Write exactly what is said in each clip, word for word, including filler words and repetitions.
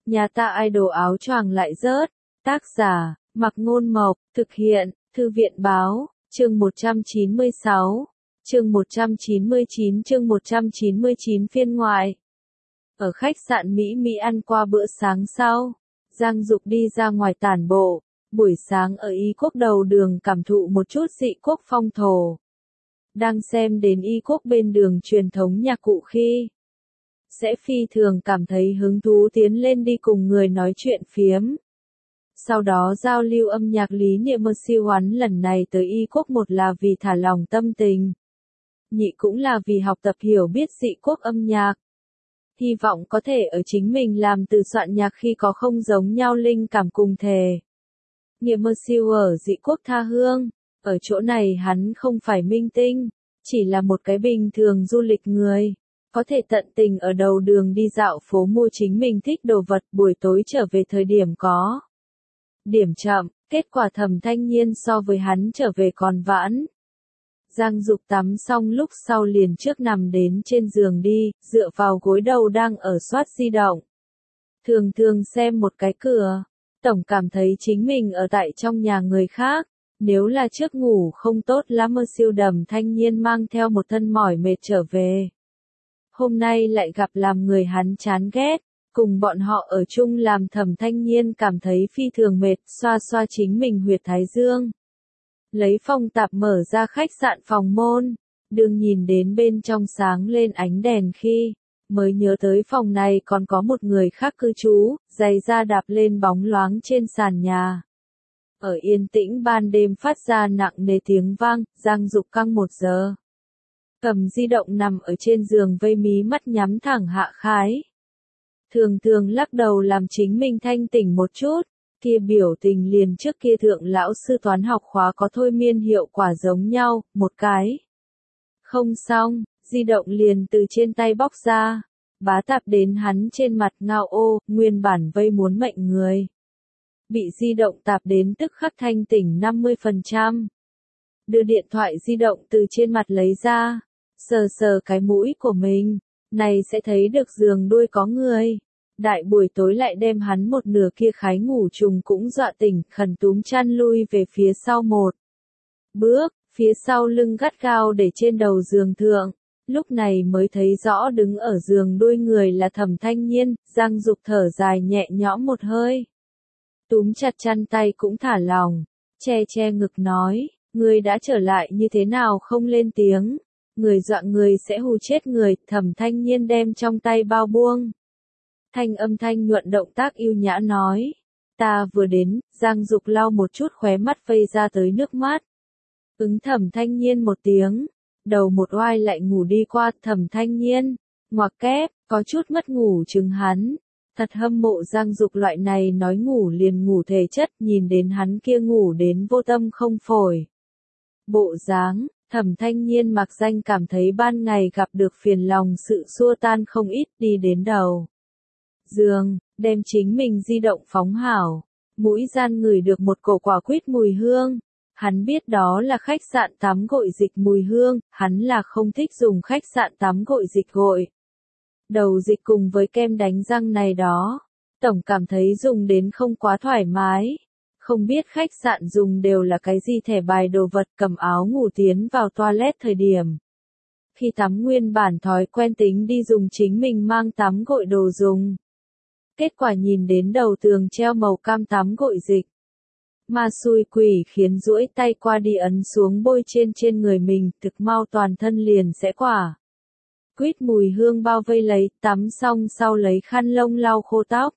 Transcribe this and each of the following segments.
Nhà ta idol áo choàng lại rớt. Tác giả, Mặc Ngôn Mộc, thực hiện, Thư viện Báo, chương một trăm chín mươi sáu, chương một trăm chín mươi chín chương một trăm chín mươi chín phiên ngoại. Ở khách sạn Mỹ Mỹ ăn qua bữa sáng sau, Giang Dục đi ra ngoài tản bộ, buổi sáng ở Y Quốc đầu đường cảm thụ một chút dị quốc phong thổ. Đang xem đến Y Quốc bên đường truyền thống nhạc cụ khi sẽ phi thường cảm thấy hứng thú tiến lên đi cùng người nói chuyện phiếm. Sau đó giao lưu âm nhạc lý niệm mơ siêu hoán lần này tới Y Quốc, một là vì thả lỏng tâm tình, nhị cũng là vì học tập hiểu biết dị quốc âm nhạc. Hy vọng có thể ở chính mình làm từ soạn nhạc khi có không giống nhau linh cảm cùng thể. Nghiệm mơ siêu ở dị quốc tha hương, ở chỗ này hắn không phải minh tinh, chỉ là một cái bình thường du lịch người. Có thể tận tình ở đầu đường đi dạo phố mua chính mình thích đồ vật, buổi tối trở về thời điểm có điểm chậm, kết quả Thẩm Thanh Nhiên so với hắn trở về còn vãn. Giang Dục tắm xong lúc sau liền trước nằm đến trên giường đi, dựa vào gối đầu đang ở soát di động. Thường thường xem một cái cửa, tổng cảm thấy chính mình ở tại trong nhà người khác. Nếu là trước ngủ không tốt lắm mơ siêu Thẩm Thanh Nhiên mang theo một thân mỏi mệt trở về. Hôm nay lại gặp làm người hắn chán ghét, cùng bọn họ ở chung làm Thẩm Thanh Nhiên cảm thấy phi thường mệt, xoa xoa chính mình huyệt thái dương. Lấy phòng tạp mở ra khách sạn phòng môn, đừng nhìn đến bên trong sáng lên ánh đèn khi, mới nhớ tới phòng này còn có một người khác cư trú, giày da đạp lên bóng loáng trên sàn nhà. Ở yên tĩnh ban đêm phát ra nặng nề tiếng vang, Giang Dục căng một giờ. Cầm di động nằm ở trên giường vây mí mắt nhắm thẳng hạ khái. Thường thường lắc đầu làm chính mình thanh tỉnh một chút, kia biểu tình liền trước kia thượng lão sư toán học khóa có thôi miên hiệu quả giống nhau, một cái. Không xong, di động liền từ trên tay bóc ra, bá tạp đến hắn trên mặt ngao ô, nguyên bản vây muốn mệnh người. Bị di động tạp đến tức khắc thanh tỉnh năm mươi phần trăm. Đưa điện thoại di động từ trên mặt lấy ra, sờ sờ cái mũi của mình, này sẽ thấy được giường đuôi có người. Đại buổi tối lại đem hắn một nửa kia khái ngủ trùng cũng dọa tỉnh, khẩn túm chăn lui về phía sau một bước, phía sau lưng gắt gao để trên đầu giường thượng. Lúc này mới thấy rõ đứng ở giường đuôi người là Thẩm Thanh Nhiên. Giang Dục thở dài nhẹ nhõm một hơi, túm chặt chăn tay cũng thả lỏng, che che ngực nói, người đã trở lại như thế nào không lên tiếng, người dọa người sẽ hù chết người. Thẩm Thanh Nhiên đem trong tay bao buông, thanh âm thanh nhuận động tác yêu nhã nói, ta vừa đến. Giang Dục lau một chút khóe mắt vây ra tới nước mắt, ứng Thẩm Thanh Nhiên một tiếng, đầu một oai lại ngủ đi qua. Thẩm Thanh Nhiên ngoặc kép, có chút mất ngủ chừng hắn. Thật hâm mộ Giang Dục loại này nói ngủ liền ngủ thể chất, nhìn đến hắn kia ngủ đến vô tâm không phổi bộ dáng, Thẩm Thanh Nhiên mặc danh cảm thấy ban ngày gặp được phiền lòng sự xua tan không ít. Đi đến đầu giường, đem chính mình di động phóng hảo, mũi gian ngửi được một cổ quả quýt mùi hương. Hắn biết đó là khách sạn tắm gội dịch mùi hương, hắn là không thích dùng khách sạn tắm gội dịch gội đầu dịch cùng với kem đánh răng này đó, tổng cảm thấy dùng đến không quá thoải mái. Không biết khách sạn dùng đều là cái gì thẻ bài đồ vật. Cầm áo ngủ tiến vào toilet thời điểm, khi tắm nguyên bản thói quen tính đi dùng chính mình mang tắm gội đồ dùng. Kết quả nhìn đến đầu tường treo màu cam tắm gội dịch, mà xui quỷ khiến duỗi tay qua đi ấn xuống bôi trên trên người mình, thực mau toàn thân liền sẽ quả quýt mùi hương bao vây lấy. Tắm xong sau lấy khăn lông lau khô tóc,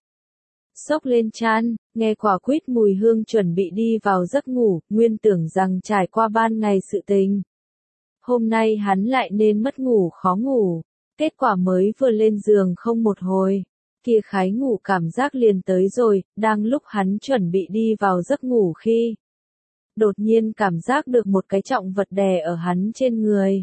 xốc lên chăn, nghe quả quýt mùi hương chuẩn bị đi vào giấc ngủ. Nguyên tưởng rằng trải qua ban ngày sự tình, hôm nay hắn lại nên mất ngủ khó ngủ. Kết quả mới vừa lên giường không một hồi, kia khái ngủ cảm giác liền tới rồi. Đang lúc hắn chuẩn bị đi vào giấc ngủ khi, đột nhiên cảm giác được một cái trọng vật đè ở hắn trên người,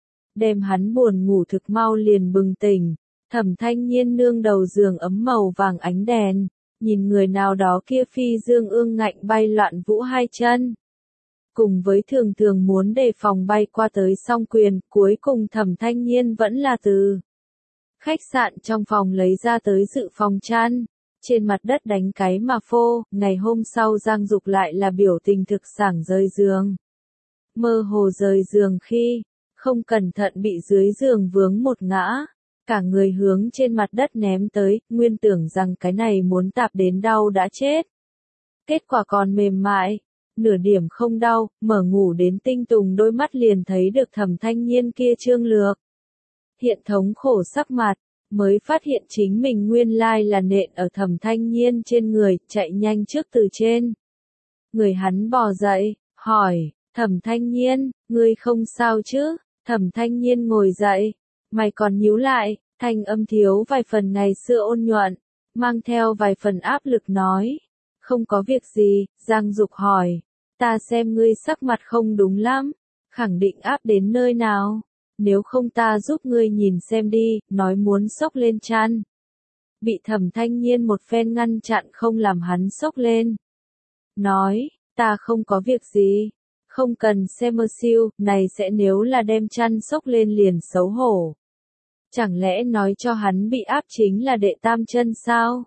đem hắn buồn ngủ thực mau liền bừng tỉnh. Thẩm Thanh Nhiên nương đầu giường ấm màu vàng ánh đèn, nhìn người nào đó kia phi dương ương ngạnh bay loạn vũ hai chân, cùng với thường thường muốn đề phòng bay qua tới song quyền. Cuối cùng Thẩm Thanh Nhiên vẫn là từ khách sạn trong phòng lấy ra tới dự phòng chăn, trên mặt đất đánh cái mà phô, ngày hôm sau Giang Dục lại là biểu tình thực sảng rơi giường. Mơ hồ rời giường khi, không cẩn thận bị dưới giường vướng một ngã, cả người hướng trên mặt đất ném tới, nguyên tưởng rằng cái này muốn tạp đến đau đã chết. Kết quả còn mềm mại, nửa điểm không đau, mở ngủ đến tinh tùng đôi mắt liền thấy được Thẩm Thanh Nhiên kia trương lược. Hiện thống khổ sắc mặt, mới phát hiện chính mình nguyên lai là nện ở Thẩm Thanh Nhiên trên người, chạy nhanh trước từ trên. Người hắn bò dậy, hỏi, Thẩm Thanh Nhiên, ngươi không sao chứ? Thẩm Thanh Nhiên ngồi dậy, mày còn nhíu lại, thanh âm thiếu vài phần ngày xưa ôn nhuận, mang theo vài phần áp lực nói. Không có việc gì, Giang Dục hỏi, ta xem ngươi sắc mặt không đúng lắm, khẳng định áp đến nơi nào, nếu không ta giúp ngươi nhìn xem đi, nói muốn xốc lên chăn. Bị Thẩm Thanh Nhiên một phen ngăn chặn không làm hắn xốc lên. Nói, ta không có việc gì, không cần xem mơ siêu, này sẽ nếu là đem chăn xốc lên liền xấu hổ. Chẳng lẽ nói cho hắn bị áp chính là đệ tam chân sao?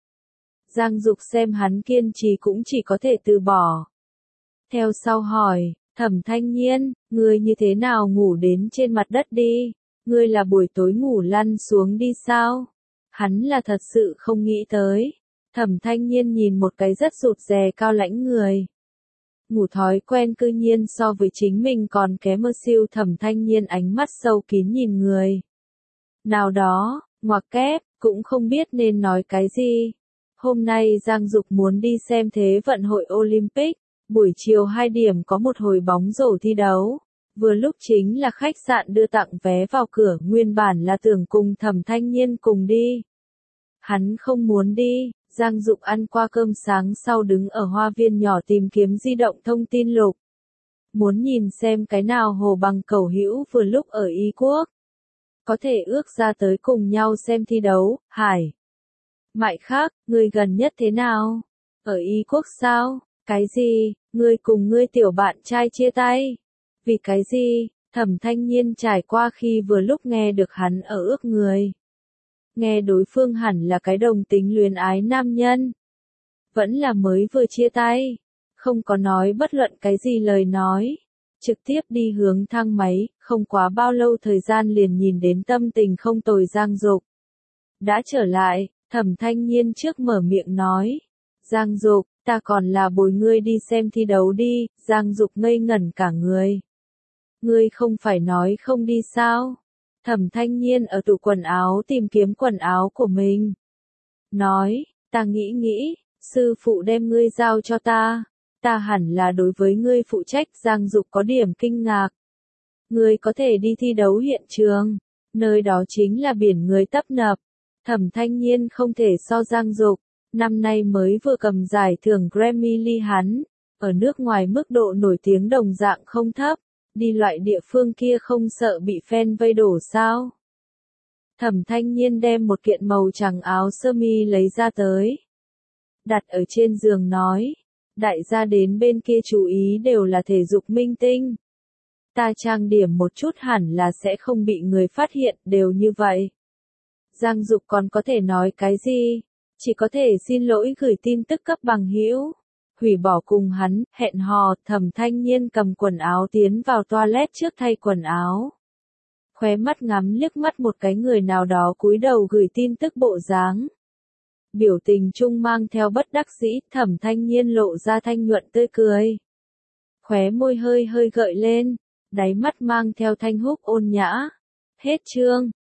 Giang Dục xem hắn kiên trì cũng chỉ có thể từ bỏ. Theo sau hỏi, Thẩm Thanh Nhiên, ngươi như thế nào ngủ đến trên mặt đất đi? Ngươi là buổi tối ngủ lăn xuống đi sao? Hắn là thật sự không nghĩ tới. Thẩm Thanh Nhiên nhìn một cái rất rụt rè cao lãnh người. Ngủ thói quen cư nhiên so với chính mình còn kém mơ siêu. Thẩm Thanh Nhiên ánh mắt sâu kín nhìn người. Nào đó, ngoặc kép, cũng không biết nên nói cái gì. Hôm nay Giang Dục muốn đi xem Thế vận hội Olympic, buổi chiều hai điểm có một hồi bóng rổ thi đấu. Vừa lúc chính là khách sạn đưa tặng vé vào cửa, nguyên bản là tưởng cùng Thẩm Thanh Nhiên cùng đi. Hắn không muốn đi, Giang Dục ăn qua cơm sáng sau đứng ở hoa viên nhỏ tìm kiếm di động thông tin lục. Muốn nhìn xem cái nào Hồ Bằng Cẩu Hữu vừa lúc ở Y Quốc. Có thể ước ra tới cùng nhau xem thi đấu, hải. Mại khác, ngươi gần nhất thế nào? Ở Y Quốc sao? Cái gì? Ngươi cùng ngươi tiểu bạn trai chia tay? Vì cái gì? Thẩm Thanh Nhiên trải qua khi vừa lúc nghe được hắn ở ước người. Nghe đối phương hẳn là cái đồng tính luyến ái nam nhân. Vẫn là mới vừa chia tay. Không có nói bất luận cái gì lời nói. Trực tiếp đi hướng thang máy, không quá bao lâu thời gian liền nhìn đến tâm tình không tồi Giang Dục. Đã trở lại, Thẩm Thanh Nhiên trước mở miệng nói. Giang Dục, ta còn là bồi ngươi đi xem thi đấu đi. Giang Dục ngây ngẩn cả người. Ngươi không phải nói không đi sao? Thẩm Thanh Nhiên ở tủ quần áo tìm kiếm quần áo của mình. Nói, ta nghĩ nghĩ, sư phụ đem ngươi giao cho ta. Ta hẳn là đối với ngươi phụ trách. Giang Dục có điểm kinh ngạc. Ngươi có thể đi thi đấu hiện trường. Nơi đó chính là biển người tấp nập. Thẩm Thanh Nhiên không thể so Giang Dục. Năm nay mới vừa cầm giải thưởng Grammy Lee hắn. Ở nước ngoài mức độ nổi tiếng đồng dạng không thấp. Đi loại địa phương kia không sợ bị fan vây đổ sao? Thẩm Thanh Nhiên đem một kiện màu trắng áo sơ mi lấy ra tới. Đặt ở trên giường nói. Đại gia đến bên kia chú ý đều là thể dục minh tinh. Ta trang điểm một chút hẳn là sẽ không bị người phát hiện, đều như vậy. Giang Dục còn có thể nói cái gì? Chỉ có thể xin lỗi gửi tin tức cấp bằng hữu. Hủy bỏ cùng hắn, hẹn hò. Thẩm Thanh Nhiên cầm quần áo tiến vào toilet trước thay quần áo. Khóe mắt ngắm liếc mắt một cái người nào đó cúi đầu gửi tin tức bộ dáng. Biểu tình chung mang theo bất đắc dĩ, Thẩm Thanh Nhiên lộ ra thanh nhuận tươi cười. Khóe môi hơi hơi gợi lên, đáy mắt mang theo thanh húc ôn nhã. Hết chương.